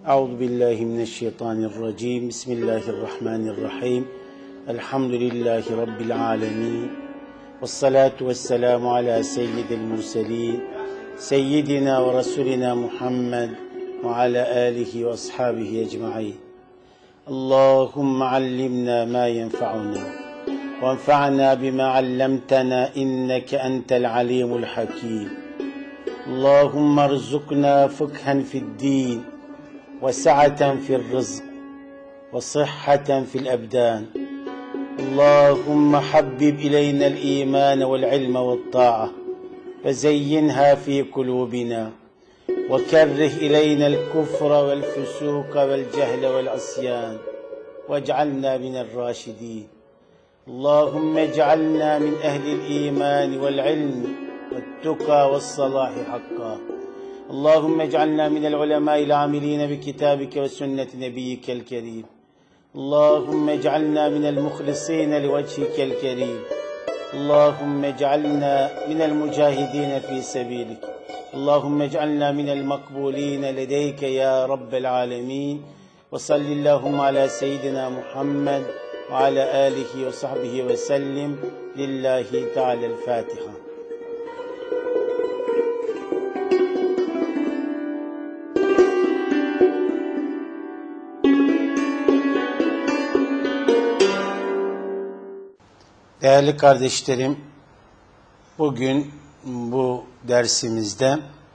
Euzu billahi mineşşeytanirracim. Bismillahirrahmanirrahim. Elhamdülillahi rabbil alamin. Ves salatu vesselamu ala seyyidil murselin. Seyyidina ve rasulina Muhammed ve ala alihi ve ashabihi ecmaîn. Allahumme allimna ma yenfa'una ve enfa'na bima 'allamtana inneke entel alimul hakim. Allahumme erzukna fıkhen fi'd-din ve sa'aten fi'r-rızk ve sıhhaten fi'l-ebdan. Allahumme habbib ileyna'l iman ve'l-ilme ve't-ta'a ve zeyyinha fi kulubina ve kerrih ileyna'l kufra ve'l-fusuka ve'l-cehle ve'l-asyan ve'c'alna mine'r-raşidin. Allahumme ec'alna min ehli'l iman ve'l-ilm ve't-tuqa ve's-salahi hakka. Allahümme ec'alna minel ulemâ'il âmilîne bi kitâbike ve sünnet nebiyyikel kerîm. Allahümme ec'alna minel muhlisîne li vecihikel kerîm. Allahümme ec'alna minel mücahidîne fî sebîlik. Allahümme ec'alna minel makbûlîne ledeyke ya Rabbel âlemîn. Ve sallillâhum alâ seyyidina Muhammed ve alâ âlihi ve sahbihi ve sellim. Lillahi Teala'l-Fâtiha. Değerli kardeşlerim, bugün bu dersimizde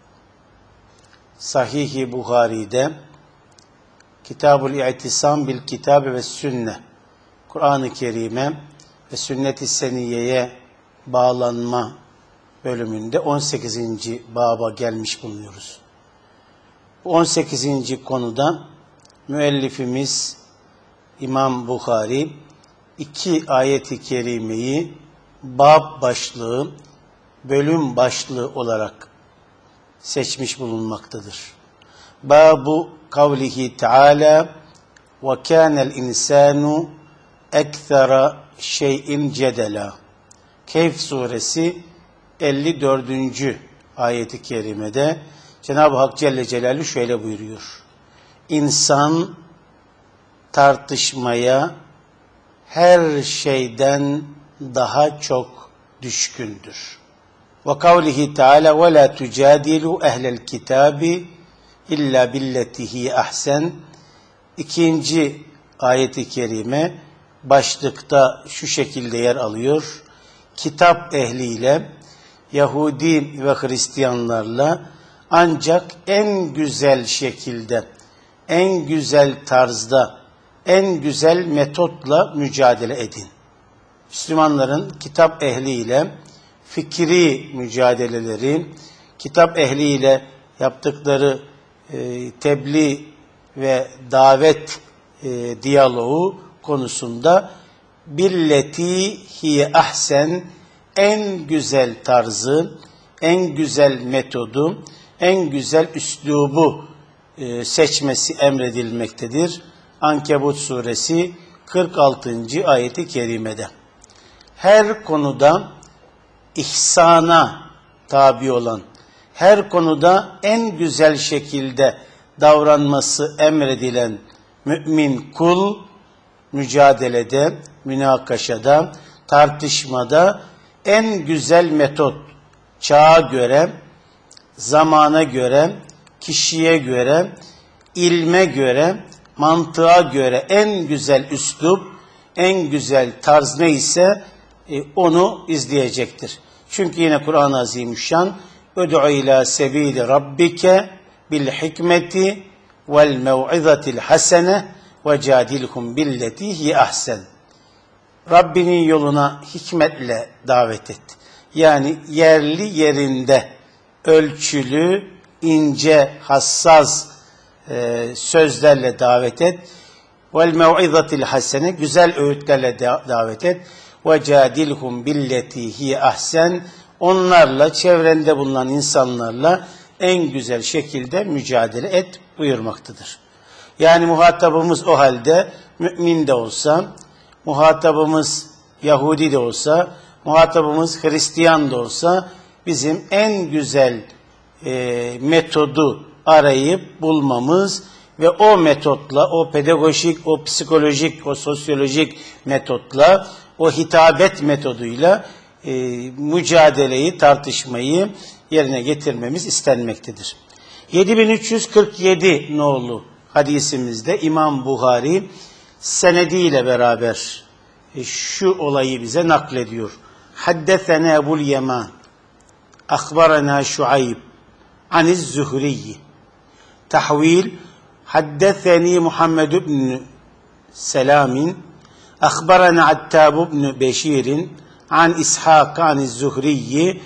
Sahih-i Buhari'de Kitab-ül İ'tisam bil Kitab ve Sünne, Kur'an-ı Kerim'e ve Sünnet-i Seniyye'ye bağlanma bölümünde 18. baba gelmiş bulunuyoruz. Bu 18. konuda müellifimiz İmam Buhari 2 ayet-i kerimeyi bab başlığı, bölüm başlığı olarak seçmiş bulunmaktadır. Babu kavlihi Teala ve kânel insânu ekthera şeyin cedela. Kehf suresi 54. ayet-i kerimede Cenab-ı Hak Celle Celaluhu şöyle buyuruyor. İnsan tartışmaya her şeyden daha çok düşkündür. Ve kavlihi Teala ve la tujadilu ehlel kitabi illa billetihi ahsen. 2. ayet-i kerime başlıkta şu şekilde yer alıyor. Kitap ehliyle, Yahudi ve Hristiyanlarla ancak en güzel şekilde, en güzel tarzda, en güzel metotla mücadele edin. Müslümanların kitap ehliyle fikri mücadeleleri, kitap ehliyle yaptıkları tebliğ ve davet diyaloğu konusunda billeti hiye ahsen, en güzel tarzı, en güzel metodu, en güzel üslubu seçmesi emredilmektedir. Ankebut suresi 46. ayeti kerimede. Her konuda ihsana tabi olan, her konuda en güzel şekilde davranması emredilen mümin kul, mücadelede, münakaşada, tartışmada en güzel metot, çağa göre, zamana göre, kişiye göre, ilme göre, mantığa göre en güzel üslup, en güzel tarz neyse onu izleyecektir. Çünkü yine Kur'an-ı Azimüşşan "Ud'u ila sebili rabbike bil hikmeti vel mev'izatil hasene ve cadilhum billeti hi ahsen." Rabbinin yoluna hikmetle davet et. Yani yerli yerinde, ölçülü, ince, hassas sözlerle davet et. Vel mev'izatil hasene, güzel öğütlerle davet et. Ve cadilhum billeti hi ahsen, onlarla, çevrende bulunan insanlarla en güzel şekilde mücadele et buyurmaktadır. Yani muhatabımız o halde mümin de olsa, muhatabımız Yahudi de olsa, muhatabımız Hristiyan da olsa bizim en güzel metodu arayıp bulmamız, ve o metotla, o pedagojik, o psikolojik, o sosyolojik metotla, o hitabet metoduyla mücadeleyi, tartışmayı yerine getirmemiz istenmektedir. 7347 nolu hadisimizde İmam Buhari senediyle beraber şu olayı bize naklediyor. Haddesena Ebul Yeman, akhbarana Şuayb, aniz Zuhriyi. Tahvil, haddeseni Muhammed ibn Selamin, akhbarana Attab ibn Beşir'in, an İshak, aniz Zuhriyi,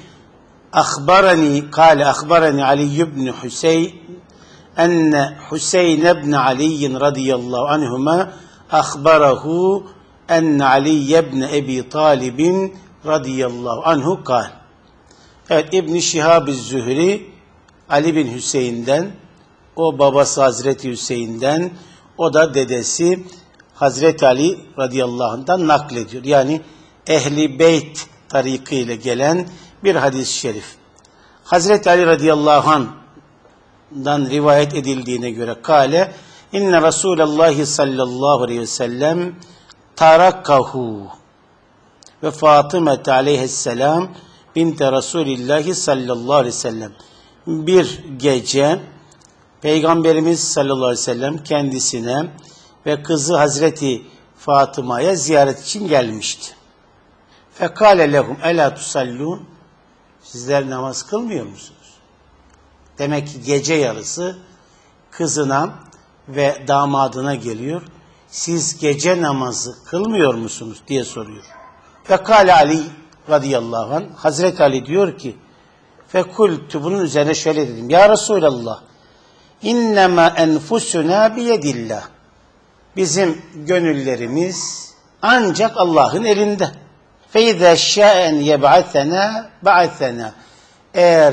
akhbarani Ali ibn Hüseyin, enne Hüseyin ibn Ali radıyallahu anhuma akhbarahu enne Ali ibn Ebi Talib radıyallahu anhu kal. Evet, İbn Şihab-ı Zühri Ali bin Hüseyin'den, o babası Hazreti Hüseyin'den, o da dedesi Hazreti Ali radıyallahu anh'dan naklediyor. Yani Ehli Beyt tarikiyle gelen bir hadis-i şerif. Hazreti Ali radıyallahu anh'dan rivayet edildiğine göre kâle, inne Resulallah sallallahu aleyhi ve sellem tarakahu ve Fatıma aleyhisselam binte Resulillah sallallahu aleyhi ve sellem. Bir gece Peygamberimiz sallallahu aleyhi ve sellem kendisine ve kızı Hazreti Fatıma'ya ziyaret için gelmişti. Fekale lehum ela tusallun, sizler namaz kılmıyor musunuz? Demek ki gece yarısı kızına ve damadına geliyor. Siz gece namazı kılmıyor musunuz diye soruyor. Fekale Ali radıyallahu anh, Hazreti Ali diyor ki, fekultu, bunun üzerine şöyle dedim. Ya Resulallah, innema enfusuna biyedillah. Bizim gönüllerimiz ancak Allah'ın elinde. Feize şa'en yeb'athena ba'athena. Eğer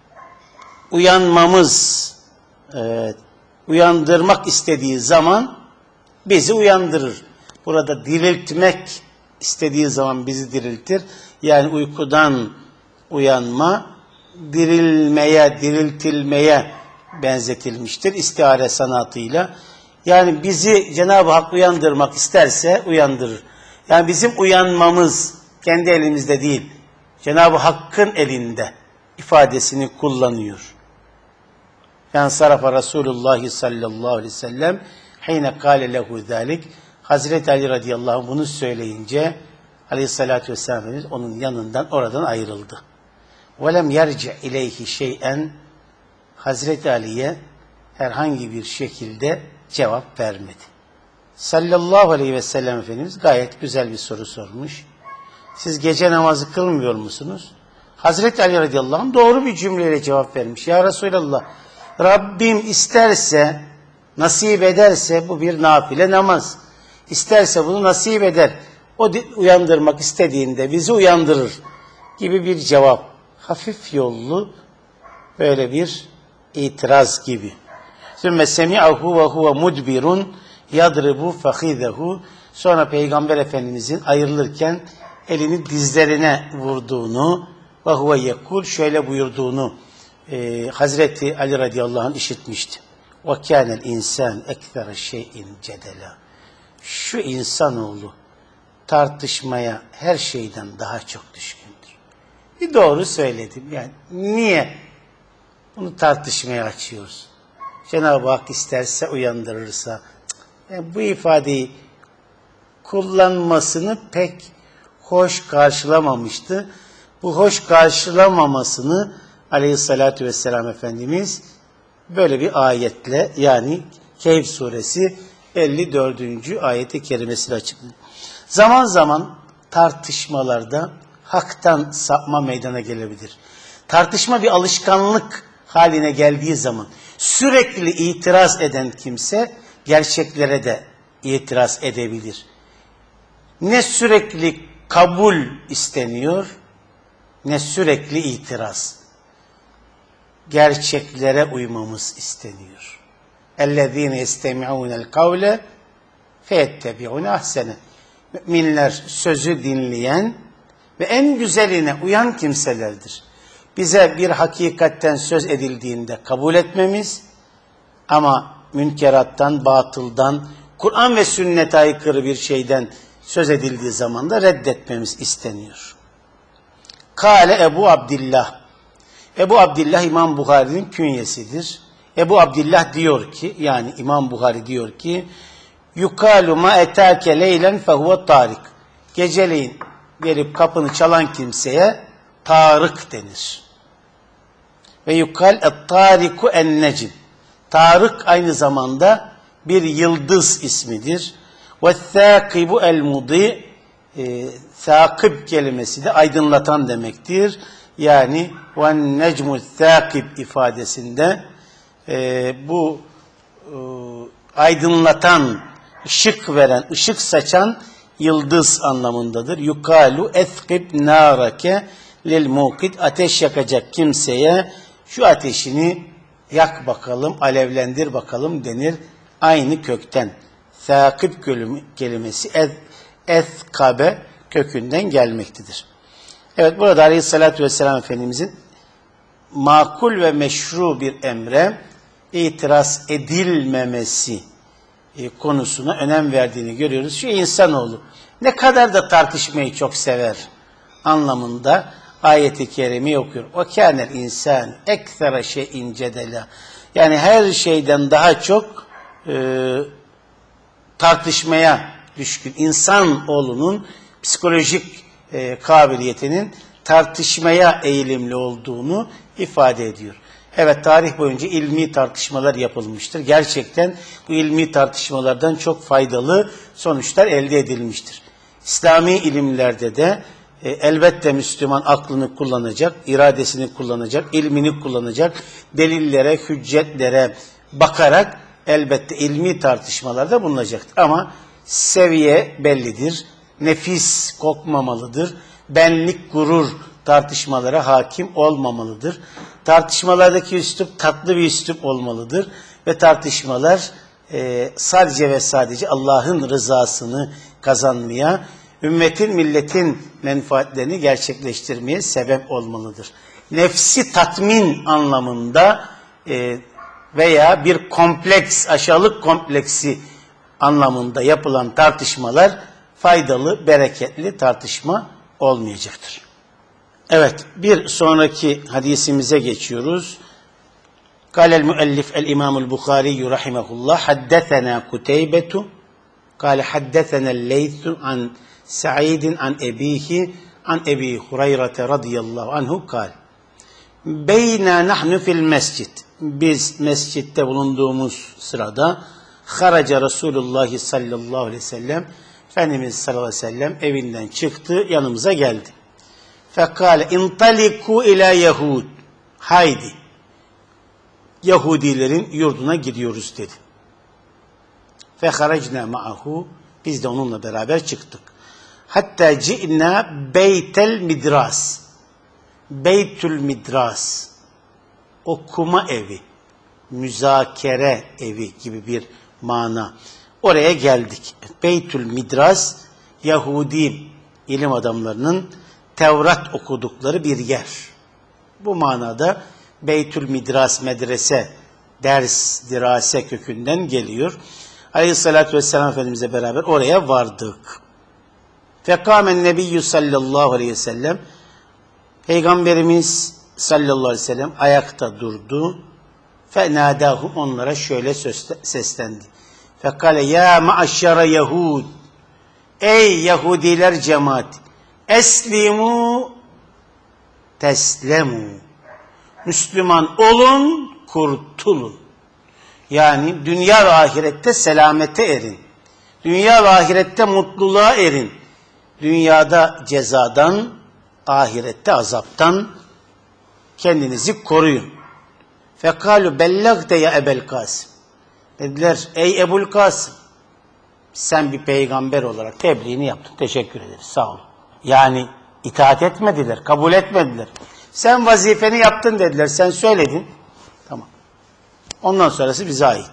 uyandırmak istediği zaman bizi uyandırır. Burada diriltmek istediği zaman bizi diriltir. Yani uykudan uyanma, diriltilmeye benzetilmiştir istihare sanatıyla. Yani bizi Cenab-ı Hak uyandırmak isterse uyandırır. Yani bizim uyanmamız kendi elimizde değil, Cenab-ı Hakk'ın elinde ifadesini kullanıyor. Yani sarafa Resulullah sallallahu aleyhi ve sellem hine kâle lehu zâlik. Hazreti Ali radıyallahu anh bunu söyleyince aleyhissalatü vesselam Efendimiz onun yanından oradan ayrıldı. وَلَمْ يَرْجِعْ اِلَيْهِ شَيْئًا. Hazreti Ali'ye herhangi bir şekilde cevap vermedi. Sallallahu aleyhi ve sellem Efendimiz gayet güzel bir soru sormuş. Siz gece namazı kılmıyor musunuz? Hazreti Ali radıyallahu anh doğru bir cümleyle cevap vermiş. Ya Resulallah, Rabbim isterse, nasip ederse bu bir nafile namaz. İsterse bunu nasip eder. O uyandırmak istediğinde bizi uyandırır gibi bir cevap. Hafif yollu böyle bir itiraz gibi. Sümme semi'ahu ve huve mudbirun yadribu fahidehu. Sonra Peygamber Efendimizin ayrılırken elini dizlerine vurduğunu ve huve yekul, şöyle buyurduğunu Hazreti Ali radıyallahu anh işitmişti. Ve kânel insan ekthera şeyin cedela. Şu insanoğlu tartışmaya her şeyden daha çok düşkündür. Bir doğru söyledim. Yani niye bunu tartışmaya açıyoruz? Cenab-ı Hak isterse uyandırırsa. Yani bu ifadeyi kullanmasını pek hoş karşılamamıştı. Bu hoş karşılamamasını aleyhissalatü vesselam Efendimiz böyle bir ayetle, yani Kehf suresi 54. ayeti kerimesiyle açıklıyor. Zaman zaman tartışmalarda haktan sapma meydana gelebilir. Tartışma bir alışkanlık haline geldiği zaman sürekli itiraz eden kimse gerçeklere de itiraz edebilir. Ne sürekli kabul isteniyor, ne sürekli itiraz. Gerçeklere uymamız isteniyor. اَلَّذ۪ينَ يَسْتَمِعُونَ الْقَوْلَ فَيَتَّبِعُونَ اَحْسَنَ. Müminler sözü dinleyen ve en güzeline uyan kimselerdir. Bize bir hakikatten söz edildiğinde kabul etmemiz, ama münkerattan, batıldan, Kur'an ve sünnete aykırı bir şeyden söz edildiği zaman da reddetmemiz isteniyor. Kâle Ebu Abdillah. Ebu Abdillah İmam Buhari'nin künyesidir. Ebu Abdillah diyor ki, yani İmam Buhari diyor ki, yukalu ma etâke leylen fehuve tarik. Geceleyin gelip kapını çalan kimseye Tarık denir. Ve yukal et-tariku en-necm. Tarık aynı zamanda bir yıldız ismidir. Ve-thâkibu el-mudî. Thâkib kelimesi de aydınlatan demektir. Yani ve-necmu-thâkib ifadesinde bu aydınlatan, ışık veren, ışık saçan yıldız anlamındadır. Yukalu ethqib narake lil muqid. Ateş yakacak kimseye şu ateşini yak bakalım, alevlendir bakalım denir. Aynı kökten. Thâkib kelimesi ethkabe kökünden gelmektedir. Evet, burada Aleyhisselatü Vesselam Efendimizin makul ve meşru bir emre itiraz edilmemesi konusuna önem verdiğini görüyoruz. Şu insanoğlu ne kadar da tartışmayı çok sever anlamında ayeti kerimeyi okuyor. O kânel insan ekthera şeyin cedela. Yani her şeyden daha çok tartışmaya düşkün. İnsanoğlunun psikolojik kabiliyetinin tartışmaya eğilimli olduğunu ifade ediyor. Evet, tarih boyunca ilmi tartışmalar yapılmıştır. Gerçekten bu ilmi tartışmalardan çok faydalı sonuçlar elde edilmiştir. İslami ilimlerde de elbette Müslüman aklını kullanacak, iradesini kullanacak, ilmini kullanacak, delillere, hüccetlere bakarak elbette ilmi tartışmalarda bulunacaktır. Ama seviye bellidir, nefis kokmamalıdır, benlik, gurur tartışmalara hakim olmamalıdır. Tartışmalardaki üslup tatlı bir üslup olmalıdır ve tartışmalar sadece ve sadece Allah'ın rızasını kazanmaya, ümmetin, milletin menfaatlerini gerçekleştirmeye sebep olmalıdır. Nefsi tatmin anlamında veya bir kompleks, aşağılık kompleksi anlamında yapılan tartışmalar faydalı, bereketli tartışma olmayacaktır. Evet, bir sonraki hadisimize geçiyoruz. Kâlel müellif el-İmâmul Bukhari rahimehullah haddetena Kuteybetu kâle haddetenel Leythu an Sa'idin an ebihi an Ebi Hureyre radıyallahu anhu kâle beyna nahnu fil mescid. Biz mescitte bulunduğumuz sırada haraca Resulullah sallallahu aleyhi ve sellem, Efendimiz sallallahu aleyhi ve sellem evinden çıktı, yanımıza geldi. Fekale intaliku ila Yahud. Haydi, Yahudilerin yurduna gidiyoruz dedi. Feharacna ma'ahu. Biz de onunla beraber çıktık. Hatta ci'na beytel midras. Beytül midras. Okuma evi, müzakere evi gibi bir mana. Oraya geldik. Beytül midras, Yahudi ilim adamlarının Tevrat okudukları bir yer. Bu manada Beytül Midras, medrese, ders, dirase kökünden geliyor. Aleyhissalatü vesselam Efendimizle beraber oraya vardık. Fekâmen nebiyyü sallallahu aleyhi ve sellem, Peygamberimiz sallallahu aleyhi ve sellem ayakta durdu. Fenâdâhum, onlara şöyle seslendi. Fekâle ya ma'aşşara Yahud, ey Yahudiler cemaati, eslimu teslemu. Müslüman olun, kurtulun. Yani dünya ve ahirette selamete erin. Dünya ve ahirette mutluluğa erin. Dünyada cezadan, ahirette azaptan kendinizi koruyun. Fekalu bellagte ya Ebel Kasım. Dediler, ey Ebul Kasım, sen bir peygamber olarak tebliğini yaptın. Teşekkür ederiz, sağ ol. Yani itaat etmediler, kabul etmediler. Sen vazifeni yaptın dediler, sen söyledin. Tamam. Ondan sonrası bize ait.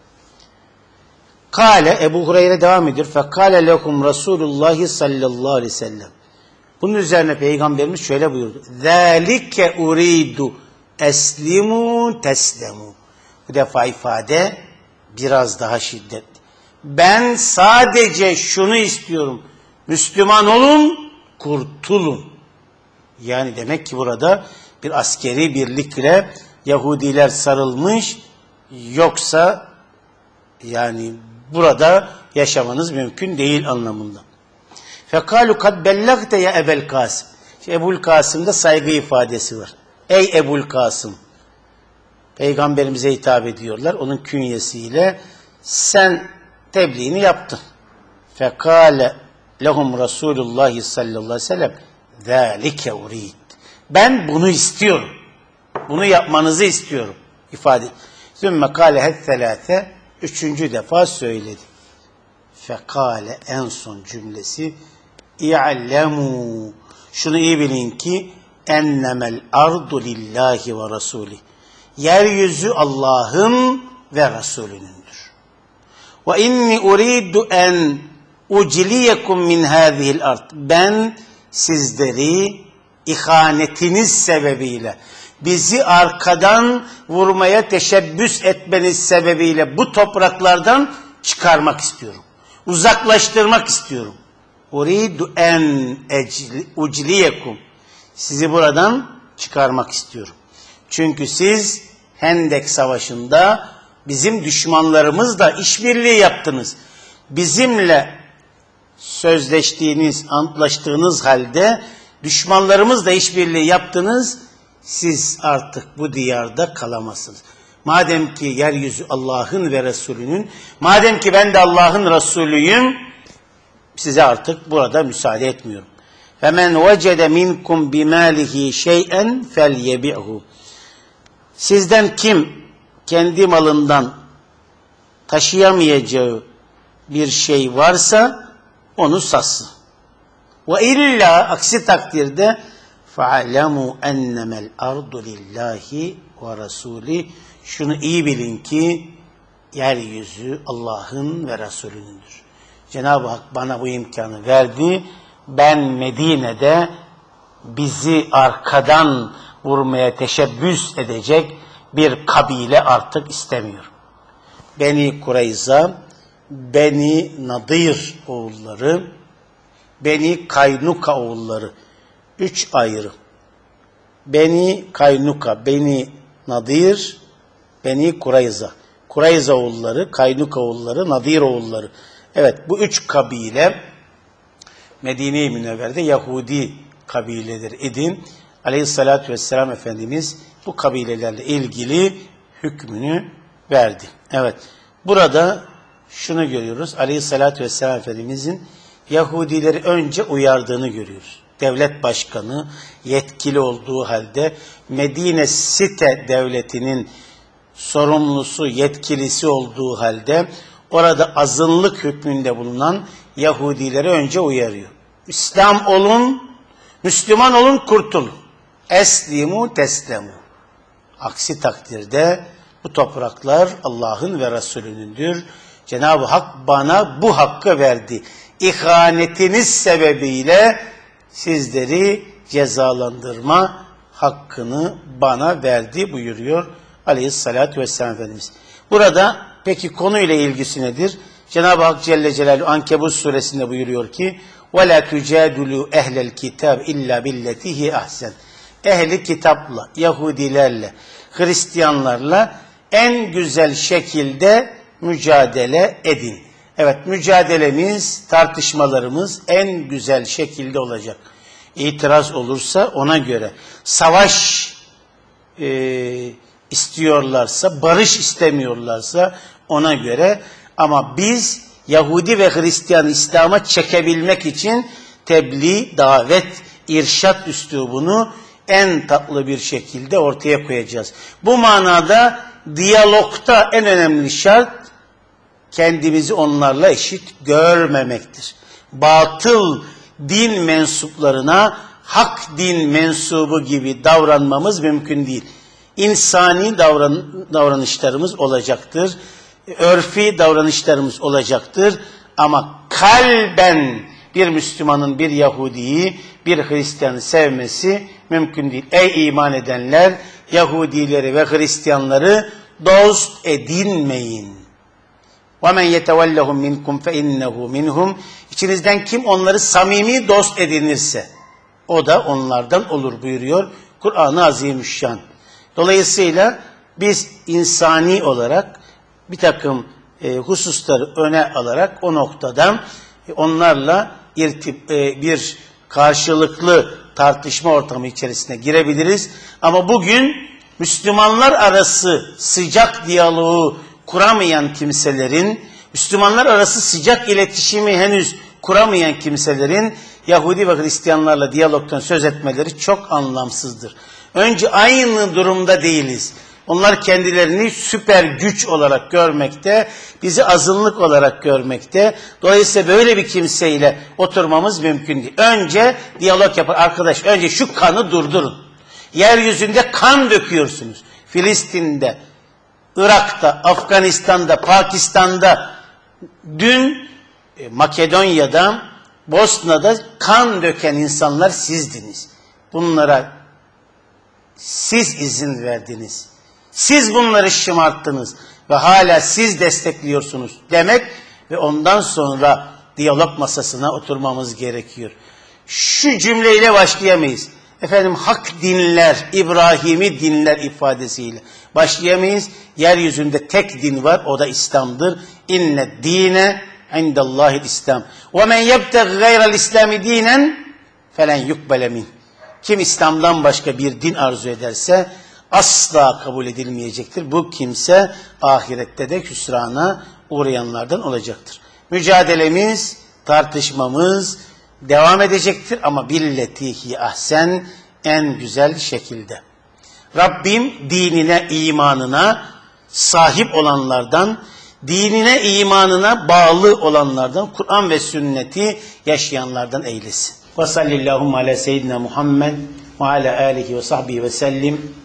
Kale, Ebu Hureyre devam ediyor. Fekale lekum Resulullah sallallahu aleyhi ve sellem. Bunun üzerine Peygamberimiz şöyle buyurdu. Zâlike uridu eslimu teslemu. Bu defa ifade biraz daha şiddetli. Ben sadece şunu istiyorum. Müslüman olun, kurtulun. Yani demek ki burada bir askeri birlikle Yahudiler sarılmış, yoksa yani burada yaşamanız mümkün değil anlamında. Fekalu kad bellagte ya Ebul Kasım. Ebul Kasım'da saygı ifadesi var. Ey Ebul Kasım. Peygamberimize hitap ediyorlar. Onun künyesiyle sen tebliğini yaptın. Fekale lehum Resulullah sallallahu aleyhi ve sellem zâlike urid. Ben bunu istiyorum. Bunu yapmanızı istiyorum. İfade. Sümme kâlehet selâse. Üçüncü defa söyledi. Fekale en son cümlesi İ'lemû. Şunu iyi bilin ki ennemel ardu lillahi ve rasulih. Yeryüzü Allah'ın ve Resulünündür. Ve inni uridu en ucliyekum min hâzihil ard. Ben sizleri ihanetiniz sebebiyle, bizi arkadan vurmaya teşebbüs etmeniz sebebiyle bu topraklardan çıkarmak istiyorum. Uzaklaştırmak istiyorum. Uridu en ucliyekum. Sizi buradan çıkarmak istiyorum. Çünkü siz Hendek Savaşı'nda bizim düşmanlarımızla işbirliği yaptınız. Bizimle sözleştiğiniz, antlaştığınız halde düşmanlarımızla işbirliği yaptınız. Siz artık bu diyarda kalamazsınız. Madem ki yeryüzü Allah'ın ve Resulünün, madem ki ben de Allah'ın Resulüyüm, size artık burada müsaade etmiyorum. فَمَنْ وَجَدَ مِنْكُمْ بِمَالِهِ شَيْئًا فَلْيَبِعْهُ. Sizden kim kendi malından taşıyamayacağı bir şey varsa onu satsın. وَاِلَّا aksi takdirde فَعَلَمُوا اَنَّمَا الْاَرْضُ لِلّٰهِ وَرَسُولِهِ. Şunu iyi bilin ki yeryüzü Allah'ın ve Resulünündür. Cenab-ı Hak bana bu imkanı verdi. Ben Medine'de bizi arkadan vurmaya teşebbüs edecek bir kabile artık istemiyorum. Beni Kureyza, Beni Nadir oğulları, Beni Kaynuka oğulları. 3 ayrı. Beni Kaynuka, Beni Nadir, Beni Kureyza. Kureyza oğulları, Kaynuka oğulları, Nadir oğulları. Evet, bu 3 kabile Medine-i Münevver'de Yahudi kabiledir idi. Aleyhissalatü vesselam Efendimiz bu kabilelerle ilgili hükmünü verdi. Evet, burada şunu görüyoruz. Aleyhissalatü vesselam Efendimizin Yahudileri önce uyardığını görüyoruz. Devlet başkanı yetkili olduğu halde Medine Site devletinin sorumlusu, yetkilisi olduğu halde orada azınlık hükmünde bulunan Yahudileri önce uyarıyor. İslam olun, Müslüman olun, kurtulun. Eslimu teslemu. Aksi takdirde bu topraklar Allah'ın ve Resulünündür. Cenab-ı Hak bana bu hakkı verdi. İhanetiniz sebebiyle sizleri cezalandırma hakkını bana verdi buyuruyor Aleyhissalatü vesselam Efendimiz. Burada peki konuyla ilgisi nedir? Cenab-ı Hak Celle Celaluhu Ankebut suresinde buyuruyor ki وَلَا تُجَادُلُوا اَهْلَ الْكِتَابِ اِلَّا بِالَّتِهِ اَحْسَنِ. Ehli kitapla, Yahudilerle, Hristiyanlarla en güzel şekilde mücadele edin. Evet, mücadelemiz, tartışmalarımız en güzel şekilde olacak. İtiraz olursa ona göre, savaş istiyorlarsa, barış istemiyorlarsa ona göre, ama biz Yahudi ve Hristiyan İslam'a çekebilmek için tebliğ, davet, irşat üslubunu en tatlı bir şekilde ortaya koyacağız. Bu manada diyalogta en önemli şart kendimizi onlarla eşit görmemektir. Batıl din mensuplarına hak din mensubu gibi davranmamız mümkün değil. İnsani davranışlarımız olacaktır. Örfi davranışlarımız olacaktır. Ama kalben bir Müslümanın bir Yahudi'yi, bir Hristiyan'ı sevmesi mümkün değil. Ey iman edenler, Yahudileri ve Hristiyanları dost edinmeyin. وَمَنْ يَتَوَلَّهُمْ مِنْكُمْ فَاِنَّهُ مِنْهُمْ İçinizden kim onları samimi dost edinirse o da onlardan olur buyuruyor Kur'an-ı Azimüşşan. Dolayısıyla biz insani olarak bir takım hususları öne alarak o noktadan onlarla bir karşılıklı tartışma ortamı içerisine girebiliriz. Ama bugün Müslümanlar arası sıcak diyaloğu kuramayan kimselerin, Müslümanlar arası sıcak iletişimi henüz kuramayan kimselerin Yahudi ve Hristiyanlarla diyalogtan söz etmeleri çok anlamsızdır. Önce aynı durumda değiliz. Onlar kendilerini süper güç olarak görmekte, bizi azınlık olarak görmekte. Dolayısıyla böyle bir kimseyle oturmamız mümkün değil. Önce diyalog yapar. Arkadaş önce şu kanı durdurun. Yeryüzünde kan döküyorsunuz. Filistin'de, Irak'ta, Afganistan'da, Pakistan'da, dün Makedonya'da, Bosna'da kan döken insanlar sizdiniz. Bunlara siz izin verdiniz. Siz bunları şımarttınız ve hala siz destekliyorsunuz demek ve ondan sonra diyalog masasına oturmamız gerekiyor. Şu cümleyle başlayamayız. Efendim hak dinler, İbrahim'i dinler ifadesiyle başlayamayız. Yeryüzünde tek din var, o da İslam'dır. İnne dine indallahil İslam. Ve men yebteg gayra'l İslami dinen felen yukbele min. Kim İslam'dan başka bir din arzu ederse asla kabul edilmeyecektir. Bu kimse ahirette de hüsrana uğrayanlardan olacaktır. Mücadelemiz, tartışmamız devam edecektir ama billetihi ahsen, en güzel şekilde. Rabbim dinine, imanına sahip olanlardan, dinine, imanına bağlı olanlardan, Kur'an ve sünneti yaşayanlardan eylesin. Ve sallallahu ala seyyidina Muhammed ve ala alihi ve sahbihi ve sellim.